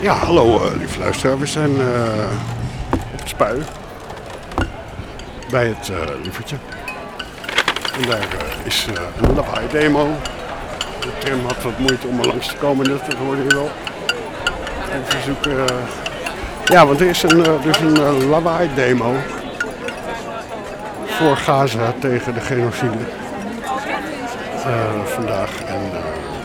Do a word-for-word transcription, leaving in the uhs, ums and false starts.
Ja, hallo uh, lieve luisteraar. We zijn uh, op het Spui bij het uh, Lievertje. En daar uh, is uh, een lawaai-demo. De tram had wat moeite om er langs te komen, dus dat hoorde je wel. Even zoeken. Uh... Ja, want er is een, uh, dus een uh, lawaai-demo voor Gaza tegen de genocide uh, vandaag. En, uh,